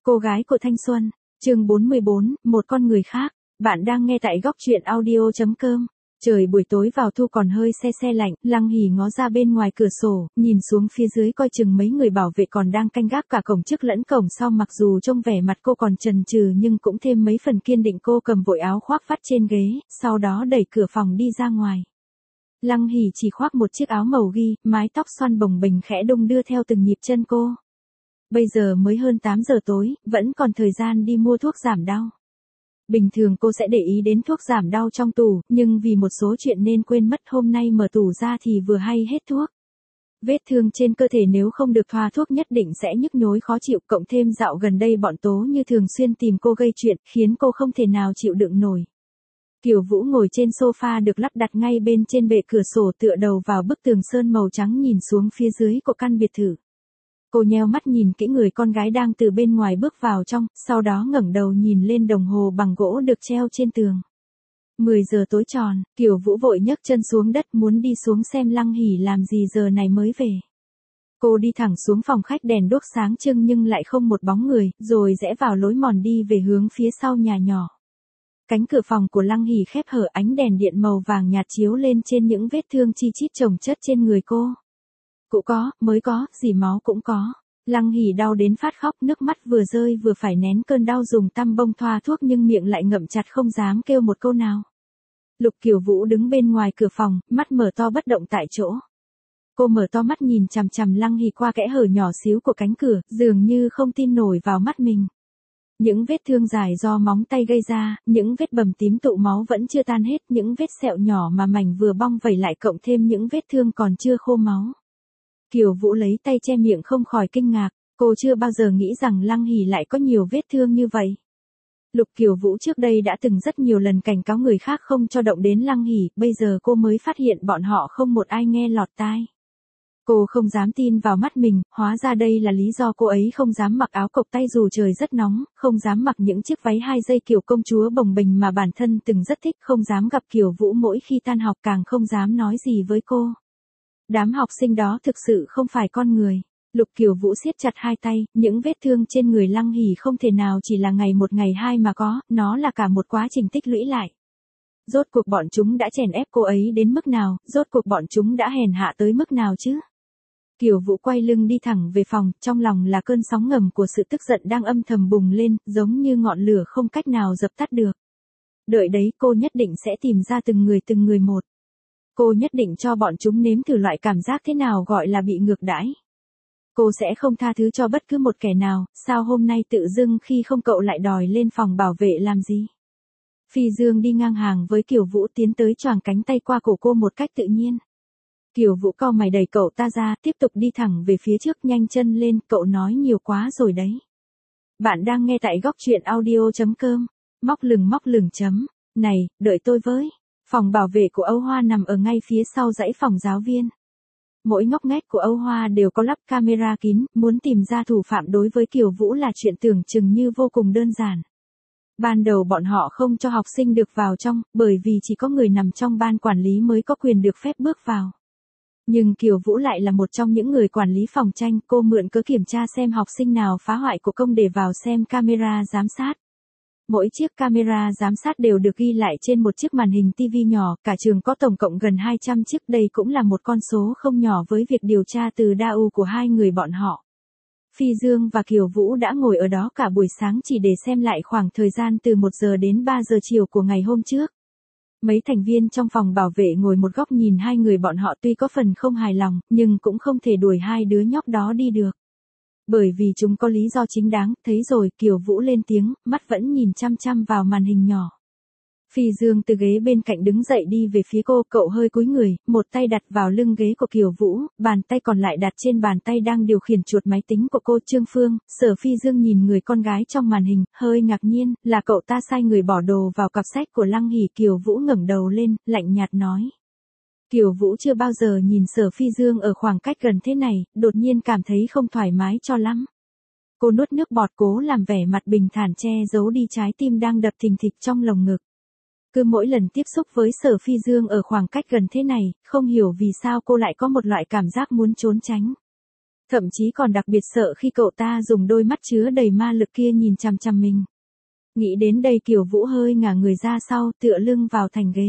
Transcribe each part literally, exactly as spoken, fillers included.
Cô gái của thanh xuân, chương bốn mươi bốn, một con người khác. Bạn đang nghe tại góc truyện audio chấm com. Trời buổi tối vào thu còn hơi se se lạnh, Lăng Hỉ ngó ra bên ngoài cửa sổ, nhìn xuống phía dưới coi chừng mấy người bảo vệ còn đang canh gác cả cổng trước lẫn cổng sau, mặc dù trông vẻ mặt cô còn chần chừ nhưng cũng thêm mấy phần kiên định. Cô cầm vội áo khoác vắt trên ghế, sau đó đẩy cửa phòng đi ra ngoài. Lăng Hỉ chỉ khoác một chiếc áo màu ghi, mái tóc xoăn bồng bềnh khẽ đung đưa theo từng nhịp chân cô. Bây giờ mới hơn tám giờ tối, vẫn còn thời gian đi mua thuốc giảm đau. Bình thường cô sẽ để ý đến thuốc giảm đau trong tủ, nhưng vì một số chuyện nên quên mất. Hôm nay mở tủ ra thì vừa hay hết thuốc. Vết thương trên cơ thể nếu không được thoa thuốc nhất định sẽ nhức nhối khó chịu, cộng thêm dạo gần đây bọn Tố Như thường xuyên tìm cô gây chuyện, khiến cô không thể nào chịu đựng nổi. Kiều Vũ ngồi trên sofa được lắp đặt ngay bên trên bệ cửa sổ, tựa đầu vào bức tường sơn màu trắng nhìn xuống phía dưới của căn biệt thự. Cô nheo mắt nhìn kỹ người con gái đang từ bên ngoài bước vào trong, sau đó ngẩng đầu nhìn lên đồng hồ bằng gỗ được treo trên tường. mười giờ tối tròn, Kiều Vũ vội nhấc chân xuống đất muốn đi xuống xem Lăng Hỉ làm gì giờ này mới về. Cô đi thẳng xuống phòng khách, đèn đuốc sáng trưng nhưng lại không một bóng người, rồi rẽ vào lối mòn đi về hướng phía sau nhà nhỏ. Cánh cửa phòng của Lăng Hỉ khép hở, ánh đèn điện màu vàng nhạt chiếu lên trên những vết thương chi chít chồng chất trên người cô. Cũ có, mới có, dỉ máu cũng có. Lăng Hỉ đau đến phát khóc, nước mắt vừa rơi vừa phải nén cơn đau dùng tăm bông thoa thuốc nhưng miệng lại ngậm chặt không dám kêu một câu nào. Lục Kiều Vũ đứng bên ngoài cửa phòng, mắt mở to bất động tại chỗ. Cô mở to mắt nhìn chằm chằm Lăng Hỉ qua kẽ hở nhỏ xíu của cánh cửa, dường như không tin nổi vào mắt mình. Những vết thương dài do móng tay gây ra, những vết bầm tím tụ máu vẫn chưa tan hết, những vết sẹo nhỏ mà mảnh vừa bong vẩy lại cộng thêm những vết thương còn chưa khô máu. Kiều Vũ lấy tay che miệng không khỏi kinh ngạc, cô chưa bao giờ nghĩ rằng Lăng Hỉ lại có nhiều vết thương như vậy. Lục Kiều Vũ trước đây đã từng rất nhiều lần cảnh cáo người khác không cho động đến Lăng Hỉ, bây giờ cô mới phát hiện bọn họ không một ai nghe lọt tai. Cô không dám tin vào mắt mình, hóa ra đây là lý do cô ấy không dám mặc áo cộc tay dù trời rất nóng, không dám mặc những chiếc váy hai dây kiểu công chúa bồng bềnh mà bản thân từng rất thích, không dám gặp Kiều Vũ mỗi khi tan học, càng không dám nói gì với cô. Đám học sinh đó thực sự không phải con người. Lục Kiều Vũ siết chặt hai tay, những vết thương trên người Lăng Hỉ không thể nào chỉ là ngày một ngày hai mà có, nó là cả một quá trình tích lũy lại. Rốt cuộc bọn chúng đã chèn ép cô ấy đến mức nào, rốt cuộc bọn chúng đã hèn hạ tới mức nào chứ? Kiều Vũ quay lưng đi thẳng về phòng, trong lòng là cơn sóng ngầm của sự tức giận đang âm thầm bùng lên, giống như ngọn lửa không cách nào dập tắt được. Đợi đấy, cô nhất định sẽ tìm ra từng người từng người một. Cô nhất định cho bọn chúng nếm thử loại cảm giác thế nào gọi là bị ngược đãi. Cô sẽ không tha thứ cho bất cứ một kẻ nào. Sao hôm nay tự dưng khi không cậu lại đòi lên phòng bảo vệ làm gì? Phi Dương đi ngang hàng với Kiều Vũ tiến tới choàng cánh tay qua cổ cô một cách tự nhiên. Kiều Vũ cau mày đẩy cậu ta ra, tiếp tục đi thẳng về phía trước, nhanh chân lên, cậu nói nhiều quá rồi đấy. Bạn đang nghe tại góc truyện audio chấm com. Móc lừng móc lừng chấm. Này, đợi tôi với. Phòng bảo vệ của Âu Hoa nằm ở ngay phía sau dãy phòng giáo viên. Mỗi ngóc ngách của Âu Hoa đều có lắp camera kín, muốn tìm ra thủ phạm đối với Kiều Vũ là chuyện tưởng chừng như vô cùng đơn giản. Ban đầu bọn họ không cho học sinh được vào trong, bởi vì chỉ có người nằm trong ban quản lý mới có quyền được phép bước vào. Nhưng Kiều Vũ lại là một trong những người quản lý phòng tranh, cô mượn cớ kiểm tra xem học sinh nào phá hoại của công để vào xem camera giám sát. Mỗi chiếc camera giám sát đều được ghi lại trên một chiếc màn hình ti vi nhỏ, cả trường có tổng cộng gần hai trăm chiếc, đây cũng là một con số không nhỏ với việc điều tra từ đa ưu của hai người bọn họ. Phi Dương và Kiều Vũ đã ngồi ở đó cả buổi sáng chỉ để xem lại khoảng thời gian từ một giờ đến ba giờ chiều của ngày hôm trước. Mấy thành viên trong phòng bảo vệ ngồi một góc nhìn hai người bọn họ, tuy có phần không hài lòng, nhưng cũng không thể đuổi hai đứa nhóc đó đi được. Bởi vì chúng có lý do chính đáng, thấy rồi, Kiều Vũ lên tiếng, mắt vẫn nhìn chăm chăm vào màn hình nhỏ. Phi Dương từ ghế bên cạnh đứng dậy đi về phía cô, cậu hơi cúi người, một tay đặt vào lưng ghế của Kiều Vũ, bàn tay còn lại đặt trên bàn tay đang điều khiển chuột máy tính của cô. Trương Phương, Sở Phi Dương nhìn người con gái trong màn hình, hơi ngạc nhiên, là cậu ta sai người bỏ đồ vào cặp sách của Lăng Hỉ. Kiều Vũ ngẩng đầu lên, lạnh nhạt nói. Kiều Vũ chưa bao giờ nhìn Sở Phi Dương ở khoảng cách gần thế này, đột nhiên cảm thấy không thoải mái cho lắm. Cô nuốt nước bọt cố làm vẻ mặt bình thản che giấu đi trái tim đang đập thình thịch trong lồng ngực. Cứ mỗi lần tiếp xúc với Sở Phi Dương ở khoảng cách gần thế này, không hiểu vì sao cô lại có một loại cảm giác muốn trốn tránh. Thậm chí còn đặc biệt sợ khi cậu ta dùng đôi mắt chứa đầy ma lực kia nhìn chằm chằm mình. Nghĩ đến đây Kiều Vũ hơi ngả người ra sau, tựa lưng vào thành ghế.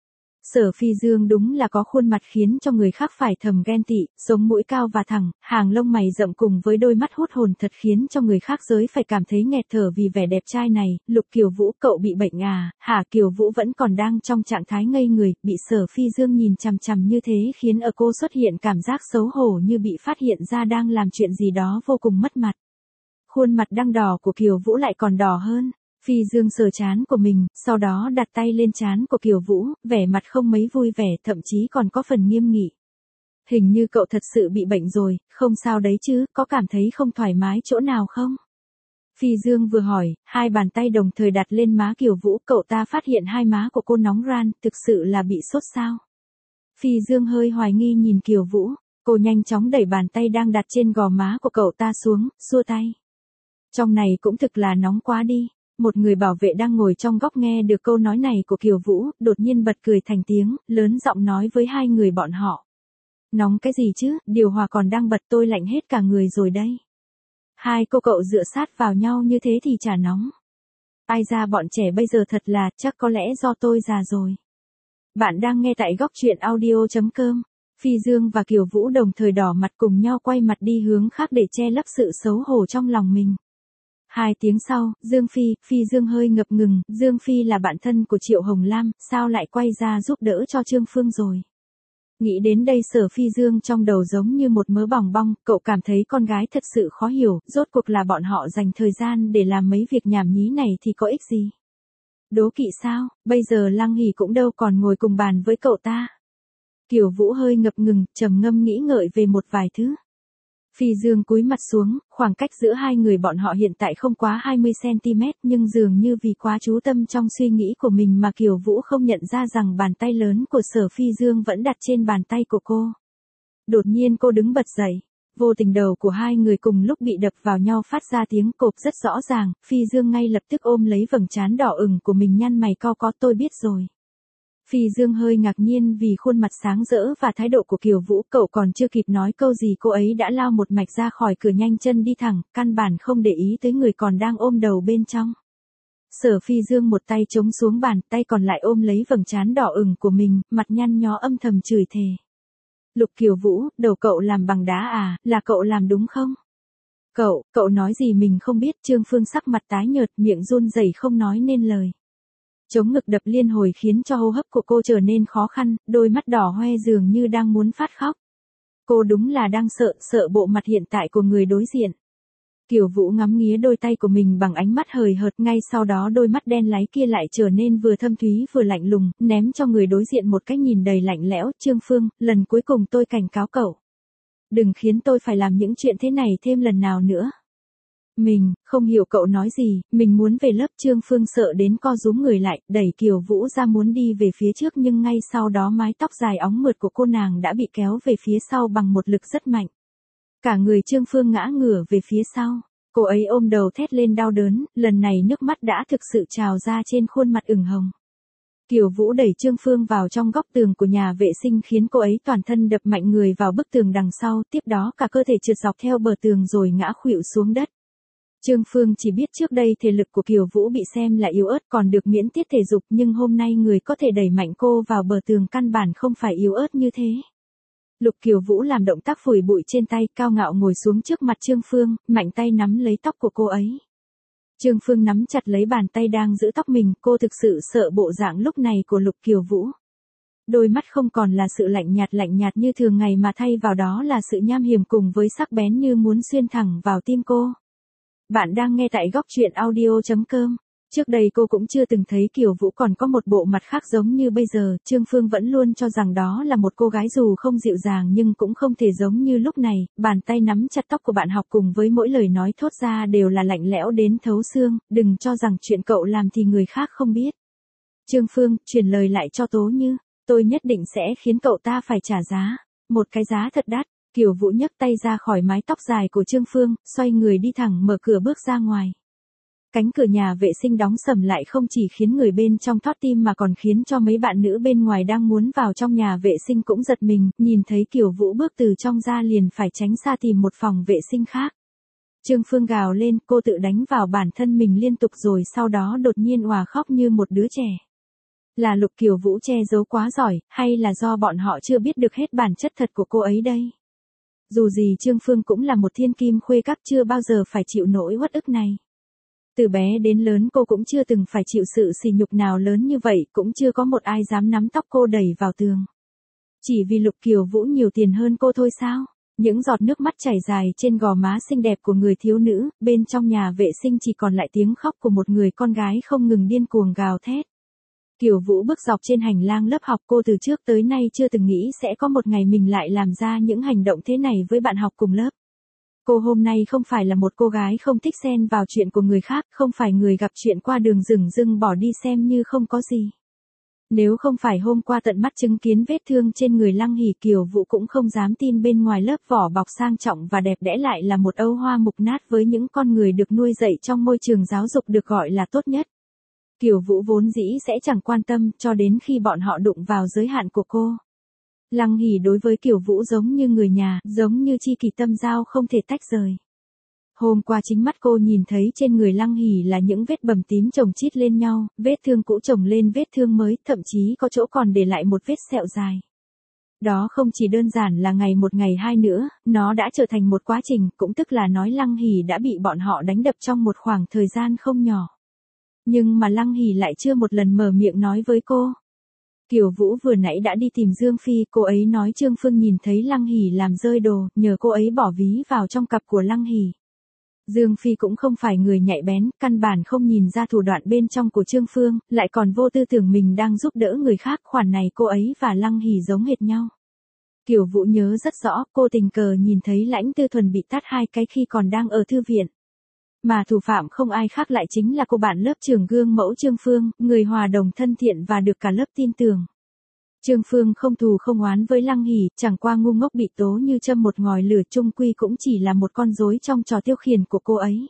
Sở Phi Dương đúng là có khuôn mặt khiến cho người khác phải thầm ghen tị, sống mũi cao và thẳng, hàng lông mày rậm cùng với đôi mắt hút hồn thật khiến cho người khác giới phải cảm thấy nghẹt thở vì vẻ đẹp trai này. Lục Kiều Vũ, cậu bị bệnh à? Hả? Kiều Vũ vẫn còn đang trong trạng thái ngây người, bị Sở Phi Dương nhìn chằm chằm như thế khiến ở cô xuất hiện cảm giác xấu hổ như bị phát hiện ra đang làm chuyện gì đó vô cùng mất mặt. Khuôn mặt đang đỏ của Kiều Vũ lại còn đỏ hơn. Phi Dương sờ trán của mình, sau đó đặt tay lên trán của Kiều Vũ, vẻ mặt không mấy vui vẻ, thậm chí còn có phần nghiêm nghị. Hình như cậu thật sự bị bệnh rồi, không sao đấy chứ, có cảm thấy không thoải mái chỗ nào không? Phi Dương vừa hỏi, hai bàn tay đồng thời đặt lên má Kiều Vũ, cậu ta phát hiện hai má của cô nóng ran, thực sự là bị sốt sao? Phi Dương hơi hoài nghi nhìn Kiều Vũ, cô nhanh chóng đẩy bàn tay đang đặt trên gò má của cậu ta xuống, xua tay. Trong này cũng thực là nóng quá đi. Một người bảo vệ đang ngồi trong góc nghe được câu nói này của Kiều Vũ, đột nhiên bật cười thành tiếng, lớn giọng nói với hai người bọn họ. Nóng cái gì chứ, điều hòa còn đang bật, tôi lạnh hết cả người rồi đây. Hai cô cậu dựa sát vào nhau như thế thì chả nóng. Ai ra bọn trẻ bây giờ thật là, chắc có lẽ do tôi già rồi. Bạn đang nghe tại góc truyện audio chấm com. Phi Dương và Kiều Vũ đồng thời đỏ mặt cùng nhau quay mặt đi hướng khác để che lấp sự xấu hổ trong lòng mình. Hai tiếng sau, Dương Phi, Phi Dương hơi ngập ngừng, Dương Phi là bạn thân của Triệu Hồng Lam, sao lại quay ra giúp đỡ cho Trương Phương rồi? Nghĩ đến đây Sở Phi Dương trong đầu giống như một mớ bòng bong, cậu cảm thấy con gái thật sự khó hiểu, rốt cuộc là bọn họ dành thời gian để làm mấy việc nhảm nhí này thì có ích gì? Đố kỵ sao, bây giờ Lăng Hỷ cũng đâu còn ngồi cùng bàn với cậu ta. Kiều Vũ hơi ngập ngừng, trầm ngâm nghĩ ngợi về một vài thứ. Phi Dương cúi mặt xuống, khoảng cách giữa hai người bọn họ hiện tại không quá hai mươi xăng ti mét nhưng dường như vì quá chú tâm trong suy nghĩ của mình mà Kiều Vũ không nhận ra rằng bàn tay lớn của Sở Phi Dương vẫn đặt trên bàn tay của cô. Đột nhiên cô đứng bật dậy, vô tình đầu của hai người cùng lúc bị đập vào nhau phát ra tiếng cộp rất rõ ràng, Phi Dương ngay lập tức ôm lấy vầng trán đỏ ửng của mình nhăn mày cau có tôi biết rồi. Phi Dương hơi ngạc nhiên vì khuôn mặt sáng rỡ và thái độ của Kiều Vũ, cậu còn chưa kịp nói câu gì cô ấy đã lao một mạch ra khỏi cửa nhanh chân đi thẳng, căn bản không để ý tới người còn đang ôm đầu bên trong. Sở Phi Dương một tay chống xuống bàn, tay còn lại ôm lấy vầng trán đỏ ửng của mình, mặt nhăn nhó âm thầm chửi thề. Lục Kiều Vũ, đầu cậu làm bằng đá à, là cậu làm đúng không? Cậu, cậu nói gì mình không biết, Trương Phương sắc mặt tái nhợt, miệng run rẩy không nói nên lời. Chống ngực đập liên hồi khiến cho hô hấp của cô trở nên khó khăn, đôi mắt đỏ hoe dường như đang muốn phát khóc. Cô đúng là đang sợ, sợ bộ mặt hiện tại của người đối diện. Kiều Vũ ngắm nghía đôi tay của mình bằng ánh mắt hời hợt, ngay sau đó đôi mắt đen láy kia lại trở nên vừa thâm thúy vừa lạnh lùng, ném cho người đối diện một cái nhìn đầy lạnh lẽo. Trương Phương, lần cuối cùng tôi cảnh cáo cậu. Đừng khiến tôi phải làm những chuyện thế này thêm lần nào nữa. Mình, không hiểu cậu nói gì, mình muốn về lớp. Trương Phương sợ đến co rúm người lại, đẩy Kiều Vũ ra muốn đi về phía trước nhưng ngay sau đó mái tóc dài óng mượt của cô nàng đã bị kéo về phía sau bằng một lực rất mạnh. Cả người Trương Phương ngã ngửa về phía sau, cô ấy ôm đầu thét lên đau đớn, lần này nước mắt đã thực sự trào ra trên khuôn mặt ửng hồng. Kiều Vũ đẩy Trương Phương vào trong góc tường của nhà vệ sinh khiến cô ấy toàn thân đập mạnh người vào bức tường đằng sau, tiếp đó cả cơ thể trượt dọc theo bờ tường rồi ngã khuỵu xuống đất. Trương Phương chỉ biết trước đây thể lực của Kiều Vũ bị xem là yếu ớt còn được miễn tiết thể dục nhưng hôm nay người có thể đẩy mạnh cô vào bờ tường căn bản không phải yếu ớt như thế. Lục Kiều Vũ làm động tác phủi bụi trên tay, cao ngạo ngồi xuống trước mặt Trương Phương, mạnh tay nắm lấy tóc của cô ấy. Trương Phương nắm chặt lấy bàn tay đang giữ tóc mình, cô thực sự sợ bộ dạng lúc này của Lục Kiều Vũ. Đôi mắt không còn là sự lạnh nhạt lạnh nhạt như thường ngày mà thay vào đó là sự nham hiểm cùng với sắc bén như muốn xuyên thẳng vào tim cô. Bạn đang nghe tại góc truyện audio chấm com. Trước đây cô cũng chưa từng thấy Kiều Vũ còn có một bộ mặt khác giống như bây giờ, Trương Phương vẫn luôn cho rằng đó là một cô gái dù không dịu dàng nhưng cũng không thể giống như lúc này, bàn tay nắm chặt tóc của bạn học cùng với mỗi lời nói thốt ra đều là lạnh lẽo đến thấu xương, đừng cho rằng chuyện cậu làm thì người khác không biết. Trương Phương, truyền lời lại cho Tố Như, tôi nhất định sẽ khiến cậu ta phải trả giá, một cái giá thật đắt. Kiều Vũ nhấc tay ra khỏi mái tóc dài của Trương Phương, xoay người đi thẳng mở cửa bước ra ngoài. Cánh cửa nhà vệ sinh đóng sầm lại không chỉ khiến người bên trong thót tim mà còn khiến cho mấy bạn nữ bên ngoài đang muốn vào trong nhà vệ sinh cũng giật mình, nhìn thấy Kiều Vũ bước từ trong ra liền phải tránh xa tìm một phòng vệ sinh khác. Trương Phương gào lên, cô tự đánh vào bản thân mình liên tục rồi sau đó đột nhiên òa khóc như một đứa trẻ. Là Lục Kiều Vũ che giấu quá giỏi, hay là do bọn họ chưa biết được hết bản chất thật của cô ấy đây? Dù gì Trương Phương cũng là một thiên kim khuê các, chưa bao giờ phải chịu nỗi uất ức này. Từ bé đến lớn cô cũng chưa từng phải chịu sự sỉ nhục nào lớn như vậy, cũng chưa có một ai dám nắm tóc cô đẩy vào tường. Chỉ vì Lục Kiều Vũ nhiều tiền hơn cô thôi sao? Những giọt nước mắt chảy dài trên gò má xinh đẹp của người thiếu nữ, bên trong nhà vệ sinh chỉ còn lại tiếng khóc của một người con gái không ngừng điên cuồng gào thét. Kiều Vũ bước dọc trên hành lang lớp học, cô từ trước tới nay chưa từng nghĩ sẽ có một ngày mình lại làm ra những hành động thế này với bạn học cùng lớp. Cô hôm nay không phải là một cô gái không thích xen vào chuyện của người khác, không phải người gặp chuyện qua đường dửng dưng bỏ đi xem như không có gì. Nếu không phải hôm qua tận mắt chứng kiến vết thương trên người Lăng Hỉ, Kiều Vũ cũng không dám tin bên ngoài lớp vỏ bọc sang trọng và đẹp đẽ lại là một âu hoa mục nát với những con người được nuôi dạy trong môi trường giáo dục được gọi là tốt nhất. Kiều Vũ vốn dĩ sẽ chẳng quan tâm cho đến khi bọn họ đụng vào giới hạn của cô. Lăng Hỉ đối với Kiều Vũ giống như người nhà, giống như chi kỷ tâm giao không thể tách rời. Hôm qua chính mắt cô nhìn thấy trên người Lăng Hỉ là những vết bầm tím chồng chít lên nhau, vết thương cũ chồng lên vết thương mới, thậm chí có chỗ còn để lại một vết sẹo dài. Đó không chỉ đơn giản là ngày một ngày hai nữa, nó đã trở thành một quá trình, cũng tức là nói Lăng Hỉ đã bị bọn họ đánh đập trong một khoảng thời gian không nhỏ. Nhưng mà Lăng Hỉ lại chưa một lần mở miệng nói với cô. Kiều Vũ vừa nãy đã đi tìm Dương Phi, cô ấy nói Trương Phương nhìn thấy Lăng Hỉ làm rơi đồ, nhờ cô ấy bỏ ví vào trong cặp của Lăng Hỉ. Dương Phi cũng không phải người nhạy bén, căn bản không nhìn ra thủ đoạn bên trong của Trương Phương, lại còn vô tư tưởng mình đang giúp đỡ người khác, khoản này cô ấy và Lăng Hỉ giống hệt nhau. Kiều Vũ nhớ rất rõ, cô tình cờ nhìn thấy Lãnh Tư Thuần bị tát hai cái khi còn đang ở thư viện. Mà thủ phạm không ai khác lại chính là cô bạn lớp trường gương mẫu Trương Phương, người hòa đồng thân thiện và được cả lớp tin tưởng. Trương Phương không thù không oán với Lăng Hỉ, chẳng qua ngu ngốc bị tố như châm một ngòi lửa, chung quy cũng chỉ là một con rối trong trò tiêu khiển của cô ấy.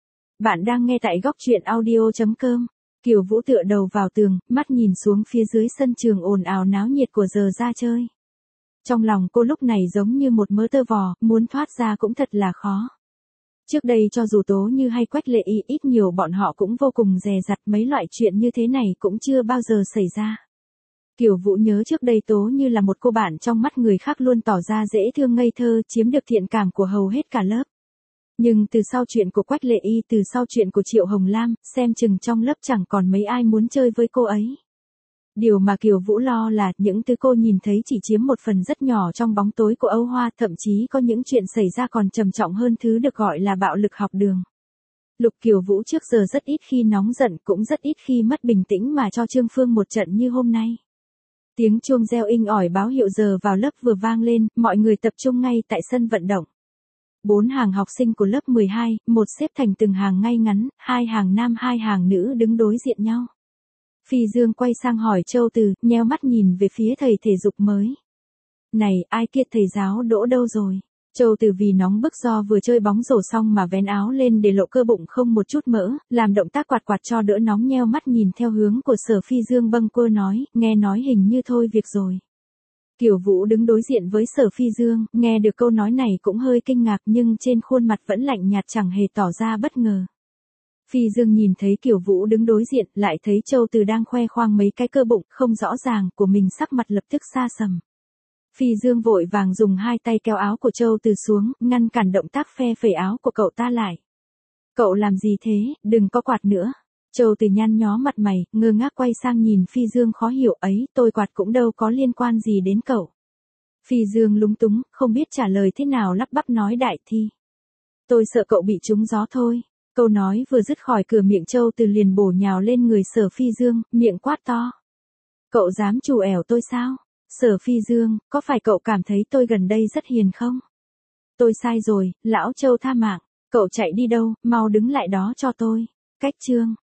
Bạn đang nghe tại góc truyện audio chấm com. Kiều Vũ tựa đầu vào tường, mắt nhìn xuống phía dưới sân trường ồn ào náo nhiệt của giờ ra chơi. Trong lòng cô lúc này giống như một mớ tơ vò, muốn thoát ra cũng thật là khó. Trước đây cho dù Tố Như hay Quách Lệ Y, ít nhiều bọn họ cũng vô cùng dè dặt, mấy loại chuyện như thế này cũng chưa bao giờ xảy ra. Kiều Vũ nhớ trước đây Tố Như là một cô bạn trong mắt người khác luôn tỏ ra dễ thương ngây thơ, chiếm được thiện cảm của hầu hết cả lớp. Nhưng từ sau chuyện của Quách Lệ Y, từ sau chuyện của Triệu Hồng Lam, xem chừng trong lớp chẳng còn mấy ai muốn chơi với cô ấy. Điều mà Kiều Vũ lo là những thứ cô nhìn thấy chỉ chiếm một phần rất nhỏ trong bóng tối của Âu Hoa, thậm chí có những chuyện xảy ra còn trầm trọng hơn thứ được gọi là bạo lực học đường. Lục Kiều Vũ trước giờ rất ít khi nóng giận, cũng rất ít khi mất bình tĩnh mà cho Trương Phương một trận như hôm nay. Tiếng chuông reo inh ỏi báo hiệu giờ vào lớp vừa vang lên, mọi người tập trung ngay tại sân vận động. Bốn hàng học sinh của lớp mười hai, một xếp thành từng hàng ngay ngắn, hai hàng nam hai hàng nữ đứng đối diện nhau. Phi Dương quay sang hỏi Châu Từ, nheo mắt nhìn về phía thầy thể dục mới. Này, ai kia, thầy giáo Đỗ đâu rồi? Châu Từ vì nóng bức do vừa chơi bóng rổ xong mà vén áo lên để lộ cơ bụng không một chút mỡ, làm động tác quạt quạt cho đỡ nóng, nheo mắt nhìn theo hướng của Sở Phi Dương bâng quơ nói, nghe nói hình như thôi việc rồi. Kiều Vũ đứng đối diện với Sở Phi Dương, nghe được câu nói này cũng hơi kinh ngạc nhưng trên khuôn mặt vẫn lạnh nhạt, chẳng hề tỏ ra bất ngờ. Phi Dương nhìn thấy Kiều Vũ đứng đối diện, lại thấy Châu Từ đang khoe khoang mấy cái cơ bụng không rõ ràng của mình, sắc mặt lập tức xa sầm. Phi Dương vội vàng dùng hai tay kéo áo của Châu Từ xuống, ngăn cản động tác phe phẩy áo của cậu ta lại. Cậu làm gì thế, đừng có quạt nữa. Châu Từ nhăn nhó mặt mày, ngơ ngác quay sang nhìn Phi Dương khó hiểu, ấy, tôi quạt cũng đâu có liên quan gì đến cậu. Phi Dương lúng túng, không biết trả lời thế nào, lắp bắp nói, đại thi. Tôi sợ cậu bị trúng gió thôi. Câu nói vừa dứt khỏi cửa miệng, Châu Từ liền bổ nhào lên người Sở Phi Dương, miệng quát to. Cậu dám trù ẻo tôi sao? Sở Phi Dương, có phải cậu cảm thấy tôi gần đây rất hiền không? Tôi sai rồi, lão Châu tha mạng. Cậu chạy đi đâu, mau đứng lại đó cho tôi. Cách chương.